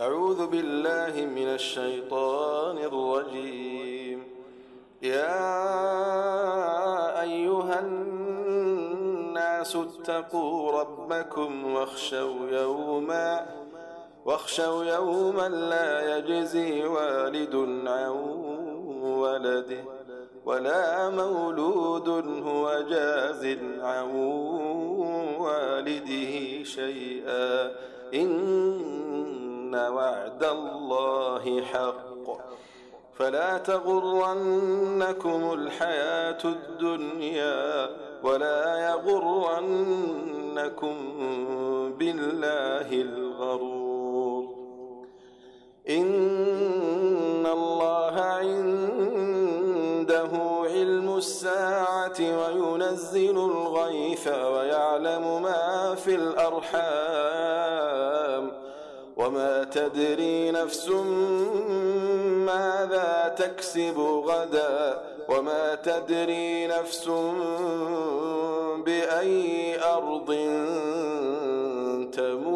أعوذ بالله من الشيطان الرجيم. يا أيها الناس اتقوا ربكم واخشوا يوما لا يجزي والد عن ولده ولا مولود هو جاز عن والده شيئا إن وعد الله حق فلا تغرنكم الحياة الدنيا ولا يغرنكم بالله الغرور. إن الله عنده علم الساعة وينزل الغيث ويعلم ما في الأرحام وما تدري نفس ماذا تكسب غدا وما تدري نفس بأي أرض تموت